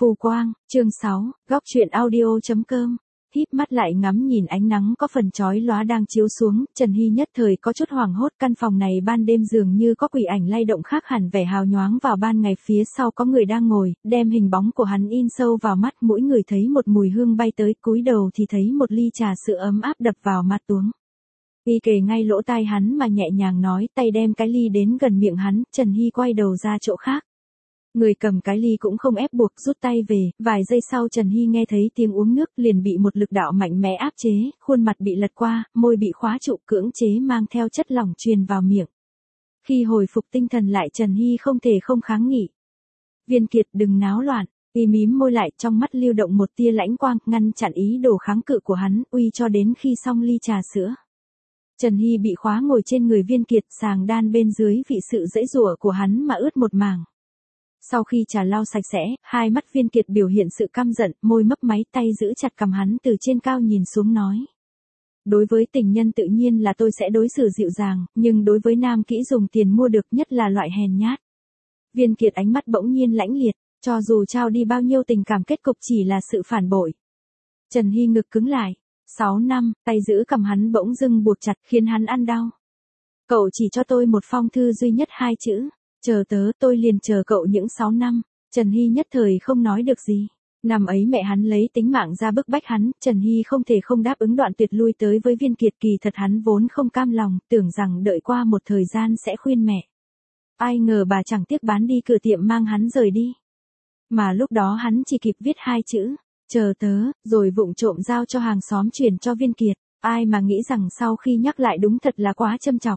Phù quang, chương 6, góc truyện audio.com. Híp mắt lại ngắm nhìn ánh nắng có phần chói lóa đang chiếu xuống, Trần Hy nhất thời có chút hoảng hốt, căn phòng này ban đêm dường như có quỷ ảnh lay động khác hẳn vẻ hào nhoáng vào ban ngày, phía sau có người đang ngồi, đem hình bóng của hắn in sâu vào mắt, mỗi người thấy một mùi hương bay tới, cúi đầu thì thấy một ly trà sữa ấm áp đập vào mặt tuống. Y kề ngay lỗ tai hắn mà nhẹ nhàng nói, tay đem cái ly đến gần miệng hắn, Trần Hy quay đầu ra chỗ khác. Người cầm cái ly cũng không ép buộc, rút tay về, vài giây sau Trần Hy nghe thấy tiếng uống nước, liền bị một lực đạo mạnh mẽ áp chế, khuôn mặt bị lật qua, môi bị khóa trụ, cưỡng chế mang theo chất lỏng truyền vào miệng. Khi hồi phục tinh thần lại, Trần Hy không thể không kháng nghị. Viên Kiệt, đừng náo loạn. Y mím môi lại, trong mắt lưu động một tia lãnh quang, ngăn chặn ý đồ kháng cự của hắn, uy cho đến khi xong ly trà sữa. Trần Hy bị khóa ngồi trên người Viên Kiệt, sàng đan bên dưới vì sự giãy giụa của hắn mà ướt một mảng. Sau khi trà lau sạch sẽ, hai mắt Viên Kiệt biểu hiện sự căm giận, môi mấp máy, tay giữ chặt cằm hắn từ trên cao nhìn xuống nói. Đối với tình nhân tự nhiên là tôi sẽ đối xử dịu dàng, nhưng đối với nam kỹ dùng tiền mua được, nhất là loại hèn nhát. Viên Kiệt ánh mắt bỗng nhiên lãnh liệt, cho dù trao đi bao nhiêu tình cảm kết cục chỉ là sự phản bội. Trần Hy ngực cứng lại. 6 năm, tay giữ cầm hắn bỗng dưng buộc chặt, khiến hắn ăn đau. Cậu chỉ cho tôi một phong thư duy nhất 2 chữ. Chờ tớ, tôi liền chờ cậu những 6 năm. Trần Hy nhất thời không nói được gì. Năm ấy mẹ hắn lấy tính mạng ra bức bách hắn, Trần Hy không thể không đáp ứng, đoạn tuyệt lui tới với Viên Kiệt. Kỳ thật hắn vốn không cam lòng, tưởng rằng đợi qua một thời gian sẽ khuyên mẹ. Ai ngờ bà chẳng tiếc bán đi cửa tiệm mang hắn rời đi. Mà lúc đó hắn chỉ kịp viết 2 chữ. Chờ tớ, rồi vụng trộm giao cho hàng xóm chuyển cho Viên Kiệt. Ai mà nghĩ rằng sau khi nhắc lại đúng thật là quá châm chọc.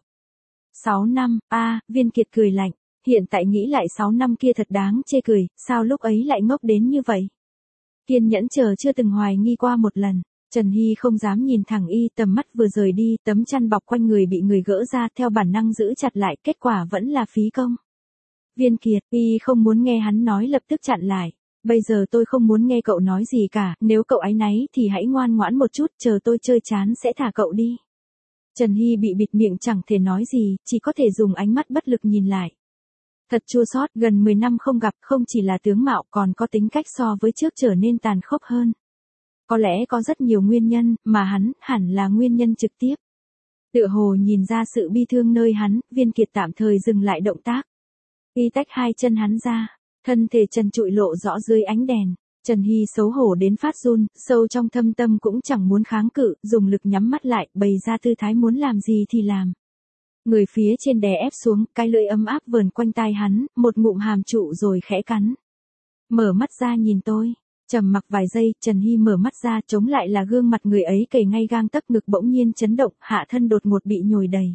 6 năm, Viên Kiệt cười lạnh. Hiện tại nghĩ lại 6 năm kia thật đáng chê cười, sao lúc ấy lại ngốc đến như vậy. Kiên nhẫn chờ chưa từng hoài nghi qua một lần. Trần Hy không dám nhìn thẳng y, tầm mắt vừa rời đi, tấm chăn bọc quanh người bị người gỡ ra, theo bản năng giữ chặt lại, kết quả vẫn là phí công. Viên Kiệt, y không muốn nghe hắn nói, lập tức chặn lại. Bây giờ tôi không muốn nghe cậu nói gì cả, nếu cậu áy náy thì hãy ngoan ngoãn một chút, chờ tôi chơi chán sẽ thả cậu đi. Trần Hy bị bịt miệng chẳng thể nói gì, chỉ có thể dùng ánh mắt bất lực nhìn lại. Thật chua xót, gần 10 năm không gặp, không chỉ là tướng mạo còn có tính cách so với trước trở nên tàn khốc hơn. Có lẽ có rất nhiều nguyên nhân, mà hắn hẳn là nguyên nhân trực tiếp. Tựa hồ nhìn ra sự bi thương nơi hắn, Viên Kiệt tạm thời dừng lại động tác. Y tách hai chân hắn ra. Thân thể trần trụi lộ rõ dưới ánh đèn. Trần Hy xấu hổ đến phát run, sâu trong thâm tâm cũng chẳng muốn kháng cự, dùng lực nhắm mắt lại, bày ra tư thái muốn làm gì thì làm. Người phía trên đè ép xuống, cái lưỡi ấm áp vờn quanh tai hắn, một ngụm hàm trụ rồi khẽ cắn. Mở mắt ra nhìn tôi. Trầm mặc vài giây, Trần Hy mở mắt ra, chống lại là gương mặt người ấy kề ngay gang tấc, ngực bỗng nhiên chấn động, hạ thân đột ngột bị nhồi đầy.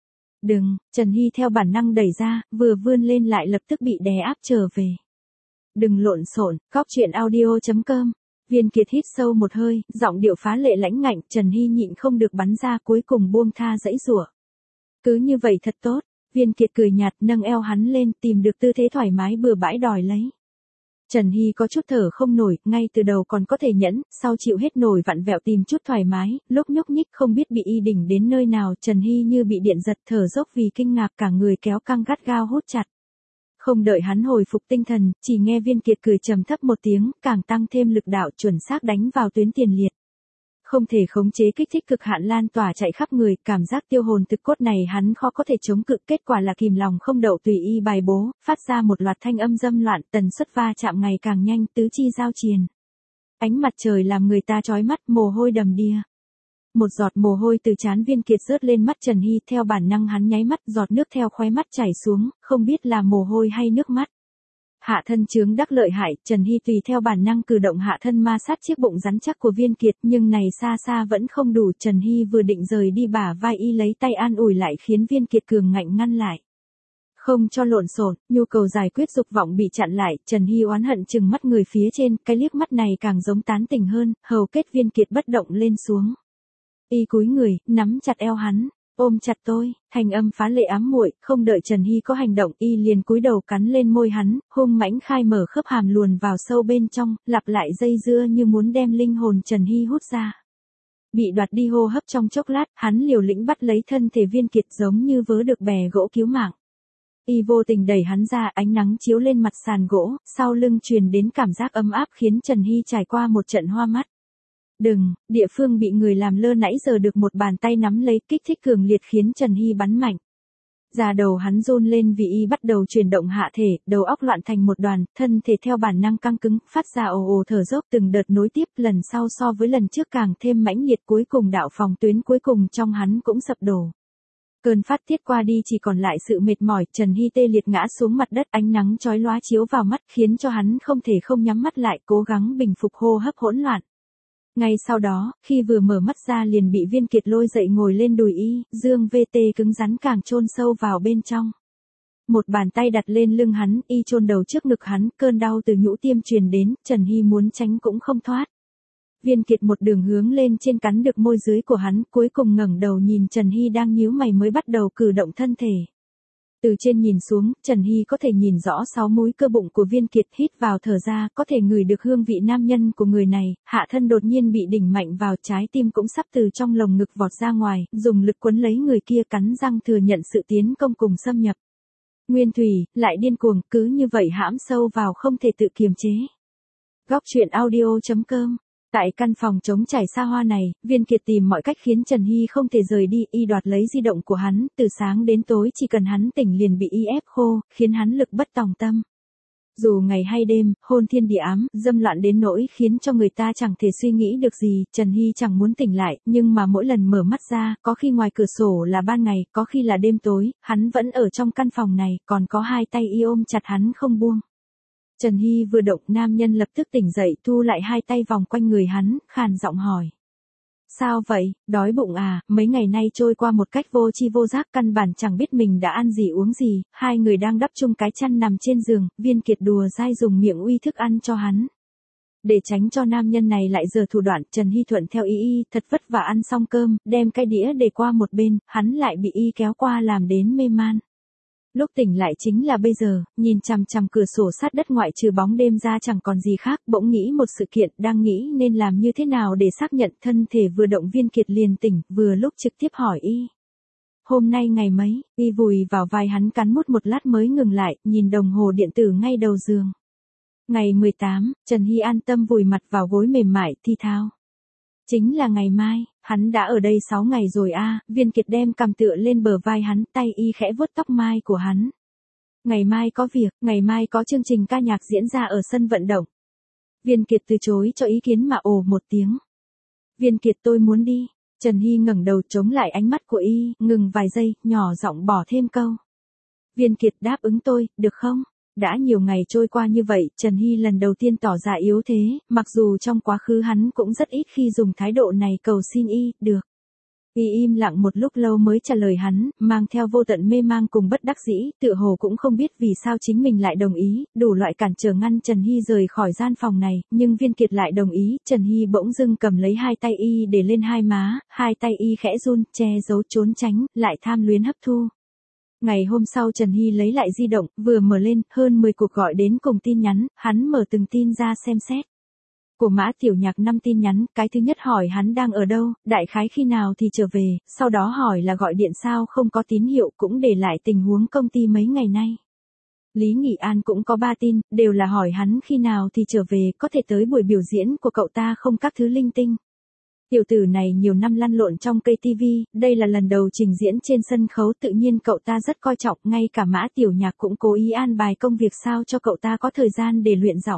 Đừng, Trần Hy theo bản năng đẩy ra, vừa vươn lên lại lập tức bị đè áp trở về. Đừng lộn xộn, góc truyện audio.com. Viên Kiệt hít sâu một hơi, giọng điệu phá lệ lãnh ngạnh, Trần Hy nhịn không được bắn ra, cuối cùng buông tha giãy giụa. Cứ như vậy thật tốt. Viên Kiệt cười nhạt, nâng eo hắn lên, tìm được tư thế thoải mái bừa bãi đòi lấy. Trần Hy có chút thở không nổi, ngay từ đầu còn có thể nhẫn, sau chịu hết nổi vặn vẹo tìm chút thoải mái, lúc nhúc nhích không biết bị y đỉnh đến nơi nào, Trần Hy như bị điện giật, thở dốc vì kinh ngạc, cả người kéo căng gắt gao hút chặt. Không đợi hắn hồi phục tinh thần, chỉ nghe Viên Kiệt cười trầm thấp một tiếng, càng tăng thêm lực đạo, chuẩn xác đánh vào tuyến tiền liệt. Không thể khống chế, kích thích cực hạn lan tỏa chạy khắp người, cảm giác tiêu hồn thực cốt này hắn khó có thể chống cự, kết quả là kìm lòng không đậu tùy y bài bố, phát ra một loạt thanh âm dâm loạn, tần suất va chạm ngày càng nhanh, tứ chi giao triền. Ánh mặt trời làm người ta chói mắt, mồ hôi đầm đìa. Một giọt mồ hôi từ trán Viên Kiệt rớt lên mắt Trần Hy, theo bản năng hắn nháy mắt, giọt nước theo khóe mắt chảy xuống, không biết là mồ hôi hay nước mắt. Hạ thân chướng đắc lợi hại, Trần Hy tùy theo bản năng cử động hạ thân ma sát chiếc bụng rắn chắc của Viên Kiệt, nhưng này xa xa vẫn không đủ. Trần Hy vừa định rời đi, bả vai y lấy tay an ủi lại, khiến Viên Kiệt cường ngạnh ngăn lại. Không cho lộn xộn, nhu cầu giải quyết dục vọng bị chặn lại, Trần Hy oán hận trừng mắt người phía trên, cái liếc mắt này càng giống tán tỉnh hơn, hầu kết Viên Kiệt bất động lên xuống. Y cúi người, nắm chặt eo hắn. Ôm chặt tôi, thanh âm phá lệ ám muội, không đợi Trần Hy có hành động, y liền cúi đầu cắn lên môi hắn, hung mãnh khai mở khớp hàm luồn vào sâu bên trong, lặp lại dây dưa như muốn đem linh hồn Trần Hy hút ra. Bị đoạt đi hô hấp trong chốc lát, hắn liều lĩnh bắt lấy thân thể Viên Kiệt giống như vớ được bè gỗ cứu mạng. y vô tình đẩy hắn ra, ánh nắng chiếu lên mặt sàn gỗ, sau lưng truyền đến cảm giác ấm áp khiến Trần Hy trải qua một trận hoa mắt. Đừng, địa phương bị người làm lơ nãy giờ được một bàn tay nắm lấy, kích thích cường liệt khiến Trần Hy bắn mạnh. Da đầu hắn run lên vì y bắt đầu chuyển động hạ thể, đầu óc loạn thành một đoàn, thân thể theo bản năng căng cứng, phát ra ồ ồ thở dốc từng đợt nối tiếp, lần sau so với lần trước càng thêm mãnh liệt, cuối cùng đạo phòng tuyến cuối cùng trong hắn cũng sập đổ. Cơn phát tiết qua đi chỉ còn lại sự mệt mỏi, Trần Hy tê liệt ngã xuống mặt đất, ánh nắng chói lóa chiếu vào mắt khiến cho hắn không thể không nhắm mắt lại, cố gắng bình phục hô hấp hỗn loạn. Ngay sau đó, khi vừa mở mắt ra liền bị Viên Kiệt lôi dậy ngồi lên đùi y, dương VT cứng rắn càng chôn sâu vào bên trong. Một bàn tay đặt lên lưng hắn, y chôn đầu trước ngực hắn, cơn đau từ nhũ tiêm truyền đến, Trần Hy muốn tránh cũng không thoát. Viên Kiệt một đường hướng lên trên cắn được môi dưới của hắn, cuối cùng ngẩng đầu nhìn Trần Hy đang nhíu mày mới bắt đầu cử động thân thể. Từ trên nhìn xuống, Trần Hy có thể nhìn rõ 6 múi cơ bụng của Viên Kiệt, hít vào thở ra, có thể ngửi được hương vị nam nhân của người này, hạ thân đột nhiên bị đỉnh mạnh vào, trái tim cũng sắp từ trong lồng ngực vọt ra ngoài, dùng lực quấn lấy người kia, cắn răng thừa nhận sự tiến công cùng xâm nhập. Nguyên thủy, lại điên cuồng, cứ như vậy hãm sâu vào không thể tự kiềm chế. Góc truyện audio.com. Tại căn phòng trống trải xa hoa này, Viên Kiệt tìm mọi cách khiến Trần Hy không thể rời đi, y đoạt lấy di động của hắn, từ sáng đến tối chỉ cần hắn tỉnh liền bị y ép khô, khiến hắn lực bất tòng tâm. Dù ngày hay đêm, hôn thiên địa ám, dâm loạn đến nỗi khiến cho người ta chẳng thể suy nghĩ được gì, Trần Hy chẳng muốn tỉnh lại, nhưng mà mỗi lần mở mắt ra, có khi ngoài cửa sổ là ban ngày, có khi là đêm tối, hắn vẫn ở trong căn phòng này, còn có hai tay y ôm chặt hắn không buông. Trần Hy vừa động, nam nhân lập tức tỉnh dậy, thu lại hai tay vòng quanh người hắn, khàn giọng hỏi. Sao vậy, đói bụng à, mấy ngày nay trôi qua một cách vô tri vô giác, căn bản chẳng biết mình đã ăn gì uống gì, hai người đang đắp chung cái chăn nằm trên giường, Viên Kiệt đùa dai dùng miệng uy thức ăn cho hắn. Để tránh cho nam nhân này lại giở thủ đoạn, Trần Hy thuận theo y thật vất vả ăn xong cơm, đem cái đĩa để qua một bên, hắn lại bị y kéo qua làm đến mê man. Lúc tỉnh lại chính là bây giờ, nhìn chằm chằm cửa sổ sát đất ngoại trừ bóng đêm ra chẳng còn gì khác, bỗng nghĩ một sự kiện, đang nghĩ nên làm như thế nào để xác nhận, thân thể vừa động Viên Kiệt liền tỉnh, vừa lúc trực tiếp hỏi y. Hôm nay ngày mấy, y vùi vào vai hắn cắn mút một lát mới ngừng lại, nhìn đồng hồ điện tử ngay đầu giường. Ngày 18, Trần Hy an tâm vùi mặt vào gối mềm mại, thi thao. Chính là ngày mai, hắn đã ở đây 6 ngày rồi a. Viên Kiệt đem cằm tựa lên bờ vai hắn, tay y khẽ vuốt tóc mai của hắn. Ngày mai có việc, ngày mai có chương trình ca nhạc diễn ra ở sân vận động. Viên Kiệt từ chối cho ý kiến mà ồ một tiếng. Viên Kiệt tôi muốn đi. Trần Hy ngẩng đầu chống lại ánh mắt của y, ngừng vài giây, nhỏ giọng bỏ thêm câu. Viên Kiệt đáp ứng tôi, được không? Đã nhiều ngày trôi qua như vậy, Trần Hy lần đầu tiên tỏ ra yếu thế, mặc dù trong quá khứ hắn cũng rất ít khi dùng thái độ này cầu xin y, được. Y im lặng một lúc lâu mới trả lời hắn, mang theo vô tận mê mang cùng bất đắc dĩ, tựa hồ cũng không biết vì sao chính mình lại đồng ý, đủ loại cản trở ngăn Trần Hy rời khỏi gian phòng này, nhưng Viên Kiệt lại đồng ý, Trần Hy bỗng dưng cầm lấy hai tay y để lên hai má, hai tay y khẽ run, che giấu trốn tránh, lại tham luyến hấp thu. Ngày hôm sau Trần Hy lấy lại di động, vừa mở lên, hơn 10 cuộc gọi đến cùng tin nhắn, hắn mở từng tin ra xem xét. Của Mã Tiểu Nhạc 5 tin nhắn, cái thứ nhất hỏi hắn đang ở đâu, đại khái khi nào thì trở về, sau đó hỏi là gọi điện sao không có tín hiệu, cũng để lại tình huống công ty mấy ngày nay. Lý Nghị An cũng có 3 tin, đều là hỏi hắn khi nào thì trở về, có thể tới buổi biểu diễn của cậu ta không, các thứ linh tinh. Tiểu tử này nhiều năm lăn lộn trong cây TV, đây là lần đầu trình diễn trên sân khấu, tự nhiên cậu ta rất coi trọng, ngay cả Mã Tiểu Nhạc cũng cố ý an bài công việc sao cho cậu ta có thời gian để luyện giọng.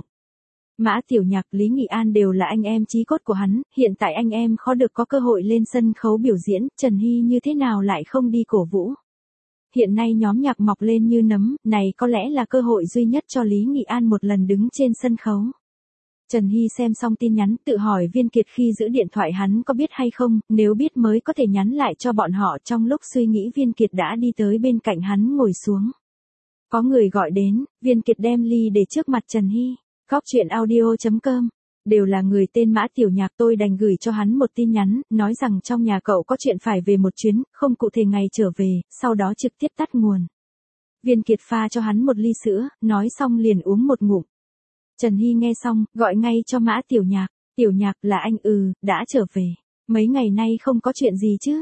Mã Tiểu Nhạc, Lý Nghị An đều là anh em chí cốt của hắn, hiện tại anh em khó được có cơ hội lên sân khấu biểu diễn, Trần Hy như thế nào lại không đi cổ vũ. Hiện nay nhóm nhạc mọc lên như nấm, này có lẽ là cơ hội duy nhất cho Lý Nghị An một lần đứng trên sân khấu. Trần Hy xem xong tin nhắn, tự hỏi Viên Kiệt khi giữ điện thoại hắn có biết hay không, nếu biết mới có thể nhắn lại cho bọn họ. Trong lúc suy nghĩ Viên Kiệt đã đi tới bên cạnh hắn ngồi xuống. Có người gọi đến, Viên Kiệt đem ly để trước mặt Trần Hy. Góc truyện audio.com. Đều là người tên Mã Tiểu Nhạc, tôi đành gửi cho hắn một tin nhắn, nói rằng trong nhà cậu có chuyện phải về một chuyến, không cụ thể ngày trở về, sau đó trực tiếp tắt nguồn. Viên Kiệt pha cho hắn một ly sữa, nói xong liền uống một ngụm. Trần Hy nghe xong, gọi ngay cho Mã Tiểu Nhạc. Tiểu Nhạc là anh, đã trở về. Mấy ngày nay không có chuyện gì chứ?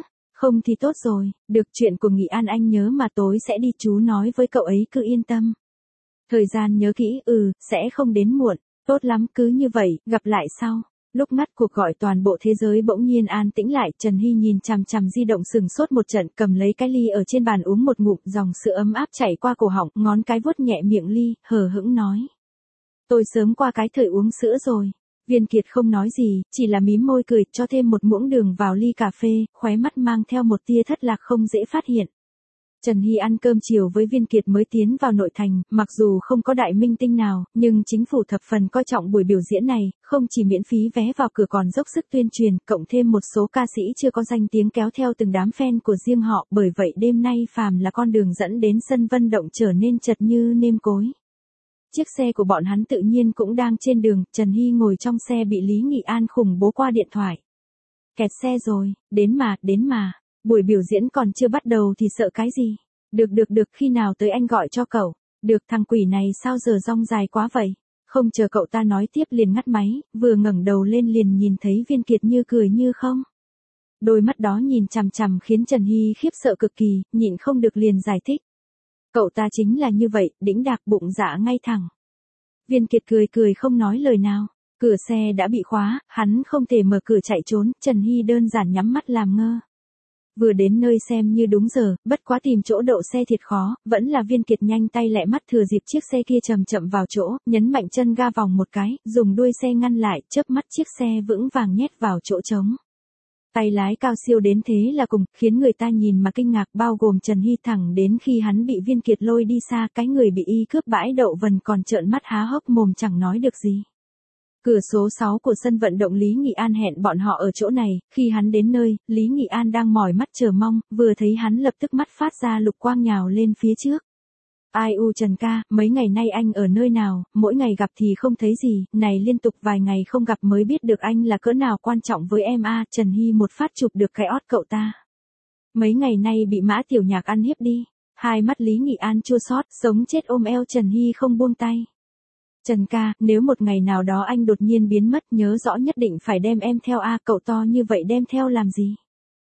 Không thì tốt rồi, được chuyện của Nghị An anh nhớ mà tối sẽ đi chú nói với cậu ấy cứ yên tâm. Thời gian nhớ kỹ, sẽ không đến muộn, tốt lắm cứ như vậy, gặp lại sau. Lúc ngắt cuộc gọi toàn bộ thế giới bỗng nhiên an tĩnh lại, Trần Hy nhìn chằm chằm di động sừng sốt một trận, cầm lấy cái ly ở trên bàn uống một ngụm, dòng sữa ấm áp chảy qua cổ họng, ngón cái vuốt nhẹ miệng ly, hờ hững nói. Tôi sớm qua cái thời uống sữa rồi. Viên Kiệt không nói gì, chỉ là mím môi cười, cho thêm một muỗng đường vào ly cà phê, khóe mắt mang theo một tia thất lạc không dễ phát hiện. Trần Hy ăn cơm chiều với Viên Kiệt mới tiến vào nội thành, mặc dù không có đại minh tinh nào, nhưng chính phủ thập phần coi trọng buổi biểu diễn này, không chỉ miễn phí vé vào cửa còn dốc sức tuyên truyền, cộng thêm một số ca sĩ chưa có danh tiếng kéo theo từng đám fan của riêng họ, bởi vậy đêm nay phàm là con đường dẫn đến sân vận động trở nên chật như nêm cối. Chiếc xe của bọn hắn tự nhiên cũng đang trên đường, Trần Hy ngồi trong xe bị Lý Nghị An khủng bố qua điện thoại. Kẹt xe rồi, đến mà. Buổi biểu diễn còn chưa bắt đầu thì sợ cái gì? Được, khi nào tới anh gọi cho cậu. Được, thằng quỷ này sao giờ rong dài quá vậy? Không chờ cậu ta nói tiếp liền ngắt máy, vừa ngẩng đầu lên liền nhìn thấy Viên Kiệt như cười như không. Đôi mắt đó nhìn chằm chằm khiến Trần Hy khiếp sợ cực kỳ, nhịn không được liền giải thích. Cậu ta chính là như vậy, đĩnh đạc bụng dạ ngay thẳng. Viên Kiệt cười không nói lời nào. Cửa xe đã bị khóa, hắn không thể mở cửa chạy trốn, Trần Hy đơn giản nhắm mắt làm ngơ. Vừa đến nơi xem như đúng giờ, bất quá tìm chỗ đậu xe thiệt khó, vẫn là Viên Kiệt nhanh tay lẹ mắt thừa dịp chiếc xe kia chậm vào chỗ, nhấn mạnh chân ga vòng một cái, dùng đuôi xe ngăn lại, chớp mắt chiếc xe vững vàng nhét vào chỗ trống. Tay lái cao siêu đến thế là cùng, khiến người ta nhìn mà kinh ngạc, bao gồm Trần Hy, thẳng đến khi hắn bị Viên Kiệt lôi đi xa, cái người bị y cướp bãi đậu vần còn trợn mắt há hốc mồm chẳng nói được gì. Cửa số 6 của sân vận động Lý Nghị An hẹn bọn họ ở chỗ này, khi hắn đến nơi, Lý Nghị An đang mỏi mắt chờ mong, vừa thấy hắn lập tức mắt phát ra lục quang nhào lên phía trước. Ai u Trần ca, mấy ngày nay anh ở nơi nào, mỗi ngày gặp thì không thấy gì, này liên tục vài ngày không gặp mới biết được anh là cỡ nào quan trọng với em a. Trần Hy một phát chụp được cái ót cậu ta. Mấy ngày nay bị Mã Tiểu Nhạc ăn hiếp đi, hai mắt Lý Nghị An chua xót, sống chết ôm eo Trần Hy không buông tay. Trần ca, nếu một ngày nào đó anh đột nhiên biến mất nhớ rõ nhất định phải đem em theo a. Cậu to như vậy đem theo làm gì?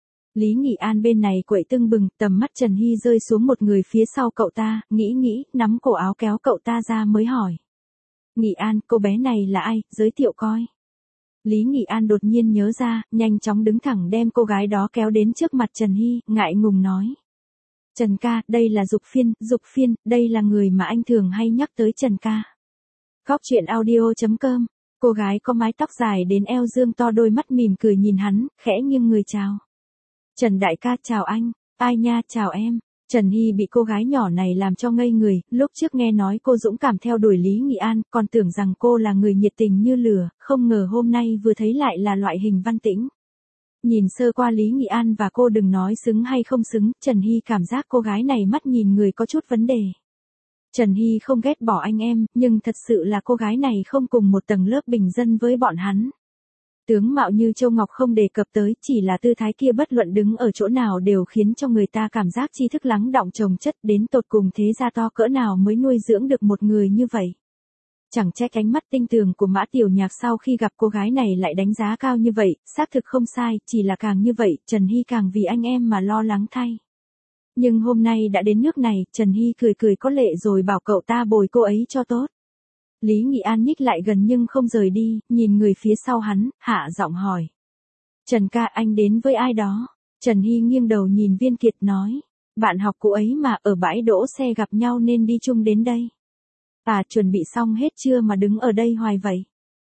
Lý Nghị An bên này quậy tưng bừng, tầm mắt Trần Hy rơi xuống một người phía sau cậu ta, nghĩ, nắm cổ áo kéo cậu ta ra mới hỏi. Nghị An, cô bé này là ai, giới thiệu coi. Lý Nghị An đột nhiên nhớ ra, nhanh chóng đứng thẳng đem cô gái đó kéo đến trước mặt Trần Hy, ngại ngùng nói. Trần ca, đây là Dục Phiên, đây là người mà anh thường hay nhắc tới Trần ca. Góc truyện audio.com, cô gái có mái tóc dài đến eo dương to đôi mắt mỉm cười nhìn hắn, khẽ nghiêng người chào. Trần đại ca chào anh, ai nha chào em. Trần Hy bị cô gái nhỏ này làm cho ngây người, lúc trước nghe nói cô dũng cảm theo đuổi Lý Nghị An, còn tưởng rằng cô là người nhiệt tình như lửa, không ngờ hôm nay vừa thấy lại là loại hình văn tĩnh. Nhìn sơ qua Lý Nghị An và cô đừng nói xứng hay không xứng, Trần Hy cảm giác cô gái này mắt nhìn người có chút vấn đề. Trần Hy không ghét bỏ anh em, nhưng thật sự là cô gái này không cùng một tầng lớp bình dân với bọn hắn. Tướng mạo như Châu Ngọc không đề cập tới, chỉ là tư thái kia bất luận đứng ở chỗ nào đều khiến cho người ta cảm giác tri thức lắng đọng chồng chất, đến tột cùng thế gia to cỡ nào mới nuôi dưỡng được một người như vậy. Chẳng trách ánh mắt tinh tường của Mã Tiểu Nhạc sau khi gặp cô gái này lại đánh giá cao như vậy, xác thực không sai, chỉ là càng như vậy, Trần Hy càng vì anh em mà lo lắng thay. Nhưng hôm nay đã đến nước này, Trần Hy cười có lệ rồi bảo cậu ta bồi cô ấy cho tốt. Lý Nghị An nhích lại gần nhưng không rời đi, nhìn người phía sau hắn, hạ giọng hỏi. Trần ca, anh đến với ai đó? Trần Hy nghiêng đầu nhìn Viên Kiệt nói. Bạn học cũ ấy mà, ở bãi đỗ xe gặp nhau nên đi chung đến đây. À, chuẩn bị xong hết chưa mà đứng ở đây hoài vậy?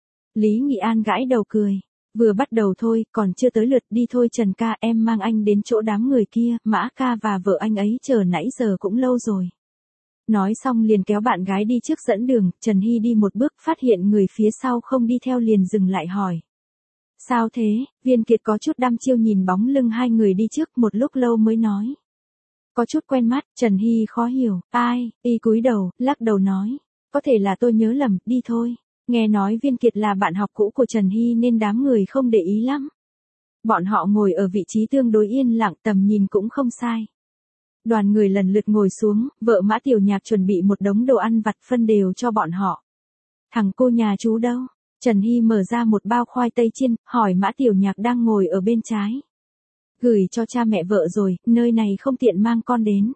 Lý Nghị An gãi đầu cười. Vừa bắt đầu thôi, còn chưa tới lượt đi thôi Trần ca, em mang anh đến chỗ đám người kia, Mã ca và vợ anh ấy chờ nãy giờ cũng lâu rồi. Nói xong liền kéo bạn gái đi trước dẫn đường, Trần Hy đi một bước phát hiện người phía sau không đi theo liền dừng lại hỏi. Sao thế? Viên Kiệt có chút đăm chiêu nhìn bóng lưng hai người đi trước một lúc lâu mới nói. Có chút quen mắt, Trần Hy khó hiểu, ai, y cúi đầu, lắc đầu nói. Có thể là tôi nhớ lầm, đi thôi. Nghe nói Viên Kiệt là bạn học cũ của Trần Hy nên đám người không để ý lắm. Bọn họ ngồi ở vị trí tương đối yên lặng, tầm nhìn cũng không sai. Đoàn người lần lượt ngồi xuống, vợ Mã Tiểu Nhạc chuẩn bị một đống đồ ăn vặt phân đều cho bọn họ. Thằng cô nhà chú đâu? Trần Hy mở ra một bao khoai tây chiên, hỏi Mã Tiểu Nhạc đang ngồi ở bên trái. Gửi cho cha mẹ vợ rồi, nơi này không tiện mang con đến.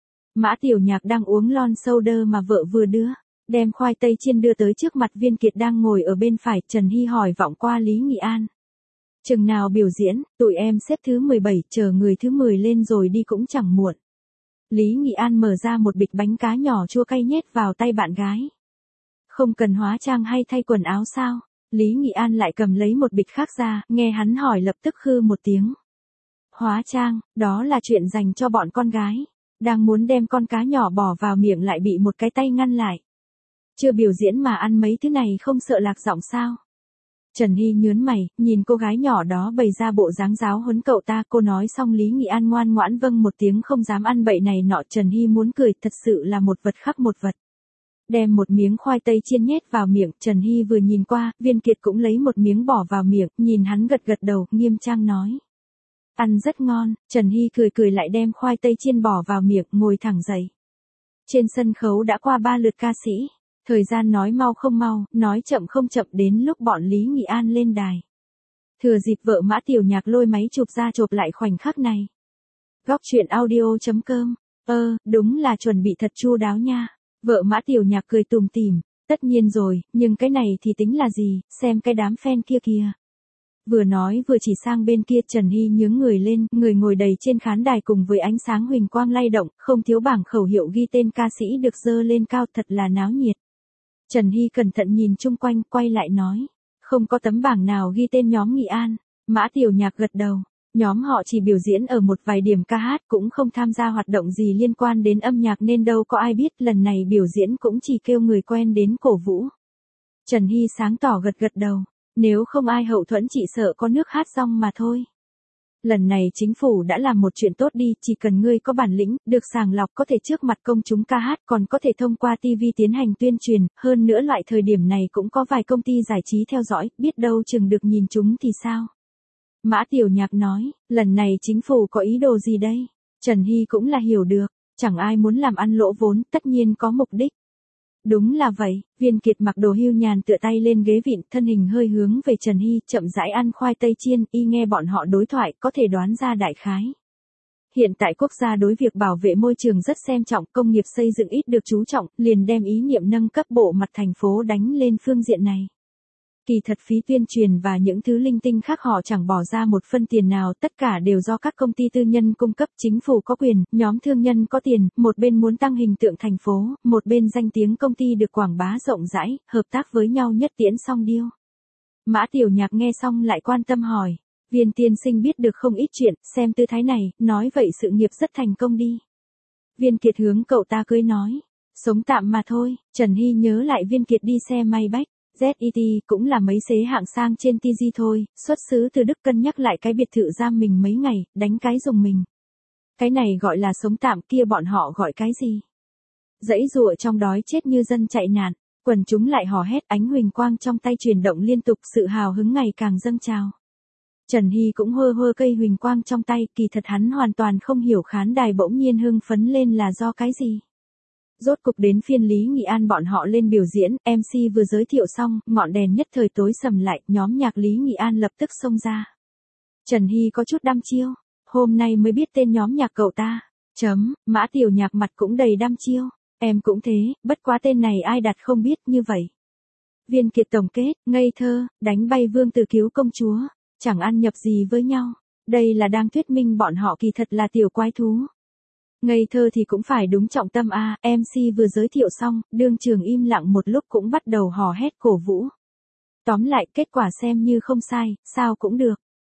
Mã Tiểu Nhạc đang uống lon soda mà vợ vừa đưa. Đem khoai tây chiên đưa tới trước mặt Viên Kiệt đang ngồi ở bên phải. Trần Hy hỏi vọng qua Lý Nghị An. Chừng nào biểu diễn, tụi em xếp thứ 17, chờ người thứ 10 lên rồi đi cũng chẳng muộn. Lý Nghị An mở ra một bịch bánh cá nhỏ chua cay nhét vào tay bạn gái. Không cần hóa trang hay thay quần áo sao? Lý Nghị An lại cầm lấy một bịch khác ra, nghe hắn hỏi lập tức khư một tiếng. Hóa trang, đó là chuyện dành cho bọn con gái. Đang muốn đem con cá nhỏ bỏ vào miệng lại bị một cái tay ngăn lại. Chưa biểu diễn mà ăn mấy thứ này không sợ lạc giọng sao? Trần Hy nhớn mày, nhìn cô gái nhỏ đó bày ra bộ dáng giáo huấn cậu ta. Cô nói xong Lý Nghị An ngoan ngoãn vâng một tiếng không dám ăn bậy này nọ. Trần Hy muốn cười, thật sự là một vật khắc một vật. Đem một miếng khoai tây chiên nhét vào miệng. Trần Hy vừa nhìn qua, Viên Kiệt cũng lấy một miếng bỏ vào miệng, nhìn hắn gật gật đầu, nghiêm trang nói. Ăn rất ngon. Trần Hy cười cười lại đem khoai tây chiên bỏ vào miệng, ngồi thẳng dậy. Trên sân khấu đã qua 3 lượt ca sĩ. Thời gian nói mau không mau, nói chậm không chậm, đến lúc bọn Lý Nghị An lên đài. Thừa dịp vợ Mã Tiểu Nhạc lôi máy chụp ra chụp lại khoảnh khắc này. Góc truyện audio.com. Đúng là chuẩn bị thật chu đáo nha. Vợ Mã Tiểu Nhạc cười tùm tìm. Tất nhiên rồi, nhưng cái này thì tính là gì, xem cái đám fan kia kìa. Vừa nói vừa chỉ sang bên kia. Trần Hy nhướng người lên, người ngồi đầy trên khán đài cùng với ánh sáng huỳnh quang lay động, không thiếu bảng khẩu hiệu ghi tên ca sĩ được dơ lên cao, thật là náo nhiệt. Trần Hy cẩn thận nhìn chung quanh, quay lại nói. Không có tấm bảng nào ghi tên nhóm Nghị An. Mã Tiểu Nhạc gật đầu. Nhóm họ chỉ biểu diễn ở một vài điểm ca hát, cũng không tham gia hoạt động gì liên quan đến âm nhạc nên đâu có ai biết. Lần này biểu diễn cũng chỉ kêu người quen đến cổ vũ. Trần Hy sáng tỏ gật gật đầu. Nếu không ai hậu thuẫn chỉ sợ có nước hát rong mà thôi. Lần này chính phủ đã làm một chuyện tốt đi, chỉ cần ngươi có bản lĩnh, được sàng lọc có thể trước mặt công chúng ca hát, còn có thể thông qua TV tiến hành tuyên truyền, hơn nữa loại thời điểm này cũng có vài công ty giải trí theo dõi, biết đâu chừng được nhìn chúng thì sao. Mã Tiểu Nhạc nói, lần này chính phủ có ý đồ gì đây? Trần Hy cũng là hiểu được, chẳng ai muốn làm ăn lỗ vốn, tất nhiên có mục đích. Đúng là vậy. Viên Kiệt mặc đồ hưu nhàn tựa tay lên ghế vịn, thân hình hơi hướng về Trần Hy, chậm rãi ăn khoai tây chiên, y nghe bọn họ đối thoại, có thể đoán ra đại khái. Hiện tại quốc gia đối việc bảo vệ môi trường rất xem trọng, công nghiệp xây dựng ít được chú trọng, liền đem ý niệm nâng cấp bộ mặt thành phố đánh lên phương diện này. Kỳ thật phí tuyên truyền và những thứ linh tinh khác họ chẳng bỏ ra một phân tiền nào, tất cả đều do các công ty tư nhân cung cấp. Chính phủ có quyền, nhóm thương nhân có tiền, một bên muốn tăng hình tượng thành phố, một bên danh tiếng công ty được quảng bá rộng rãi, hợp tác với nhau nhất tiễn song điêu. Mã Tiểu Nhạc nghe xong lại quan tâm hỏi, Viên tiên sinh biết được không ít chuyện, xem tư thái này, nói vậy sự nghiệp rất thành công đi. Viên Kiệt hướng cậu ta cười nói, sống tạm mà thôi. Trần Hy nhớ lại Viên Kiệt đi xe Maybach ZET, cũng là mấy xế hạng sang trên TG thôi, xuất xứ từ Đức, cân nhắc lại cái biệt thự giam mình mấy ngày, đánh cái dùng mình. Cái này gọi là sống tạm, kia bọn họ gọi cái gì? Dãy dụa trong đói chết như dân chạy nạn. Quần chúng lại hò hét, ánh huỳnh quang trong tay chuyển động liên tục, sự hào hứng ngày càng dâng trào. Trần Hy cũng hơ hơ cây huỳnh quang trong tay, kỳ thật hắn hoàn toàn không hiểu khán đài bỗng nhiên hưng phấn lên là do cái gì. Rốt cục đến phiên Lý Nghị An bọn họ lên biểu diễn, MC vừa giới thiệu xong, ngọn đèn nhất thời tối sầm lại, nhóm nhạc Lý Nghị An lập tức xông ra. Trần Hy có chút đăm chiêu, hôm nay mới biết tên nhóm nhạc cậu ta. Mã Tiểu Nhạc mặt cũng đầy đăm chiêu, em cũng thế, bất quá tên này ai đặt không biết như vậy. Viên Kiệt tổng kết, ngây thơ, đánh bay vương tử cứu công chúa, chẳng ăn nhập gì với nhau. Đây là đang thuyết minh bọn họ kỳ thật là tiểu quái thú. Ngây thơ thì cũng phải đúng trọng tâm a. MC vừa giới thiệu xong, đương trường im lặng một lúc cũng bắt đầu hò hét cổ vũ. Tóm lại, kết quả xem như không sai, sao cũng được.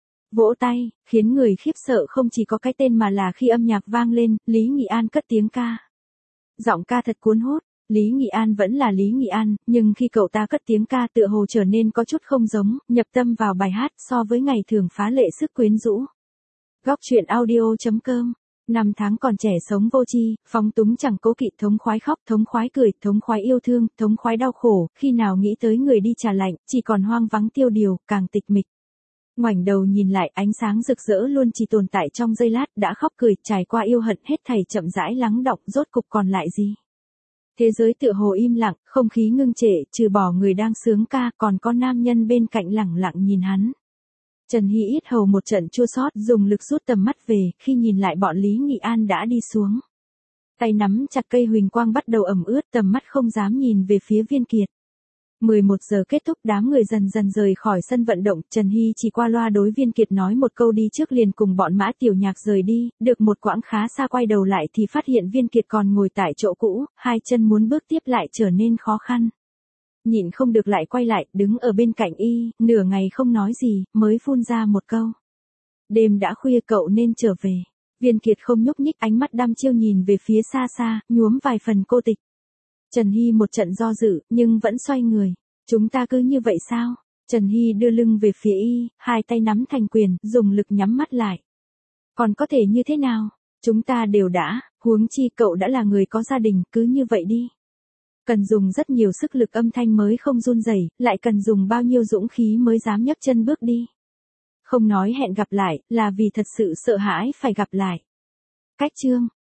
Vỗ tay, khiến người khiếp sợ không chỉ có cái tên mà là khi âm nhạc vang lên, Lý Nghị An cất tiếng ca. Giọng ca thật cuốn hút, Lý Nghị An vẫn là Lý Nghị An, nhưng khi cậu ta cất tiếng ca tựa hồ trở nên có chút không giống, nhập tâm vào bài hát so với ngày thường phá lệ sức quyến rũ. Góc truyện audio.com. Năm tháng còn trẻ sống vô tri, phóng túng chẳng cố kỵ, thống khoái khóc, thống khoái cười, thống khoái yêu thương, thống khoái đau khổ, khi nào nghĩ tới người đi trà lạnh, chỉ còn hoang vắng tiêu điều, càng tịch mịch. Ngoảnh đầu nhìn lại, ánh sáng rực rỡ luôn chỉ tồn tại trong giây lát, đã khóc cười, trải qua yêu hận, hết thảy chậm rãi lắng đọng, rốt cục còn lại gì? Thế giới tựa hồ im lặng, không khí ngưng trệ, trừ bỏ người đang sướng ca, còn có nam nhân bên cạnh lẳng lặng nhìn hắn. Trần Hy yết hầu một trận chua xót, dùng lực rút tầm mắt về, khi nhìn lại bọn Lý Nghị An đã đi xuống. Tay nắm chặt cây huỳnh quang bắt đầu ẩm ướt, tầm mắt không dám nhìn về phía Viên Kiệt. 11 giờ kết thúc, đám người dần dần rời khỏi sân vận động, Trần Hy chỉ qua loa đối Viên Kiệt nói một câu đi trước liền cùng bọn Mã Tiểu Nhạc rời đi, được một quãng khá xa quay đầu lại thì phát hiện Viên Kiệt còn ngồi tại chỗ cũ, hai chân muốn bước tiếp lại trở nên khó khăn. Nhịn không được lại quay lại, đứng ở bên cạnh y, nửa ngày không nói gì, mới phun ra một câu. Đêm đã khuya cậu nên trở về. Viên Kiệt không nhúc nhích, ánh mắt đăm chiêu nhìn về phía xa xa, nhuốm vài phần cô tịch. Trần Hy một trận do dự, nhưng vẫn xoay người. Chúng ta cứ như vậy sao? Trần Hy đưa lưng về phía y, hai tay nắm thành quyền, dùng lực nhắm mắt lại. Còn có thể như thế nào? Chúng ta đều đã, huống chi cậu đã là người có gia đình, cứ như vậy đi. Cần dùng rất nhiều sức lực âm thanh mới không run rẩy, lại cần dùng bao nhiêu dũng khí mới dám nhấc chân bước đi. Không nói hẹn gặp lại, là vì thật sự sợ hãi phải gặp lại. Cách chương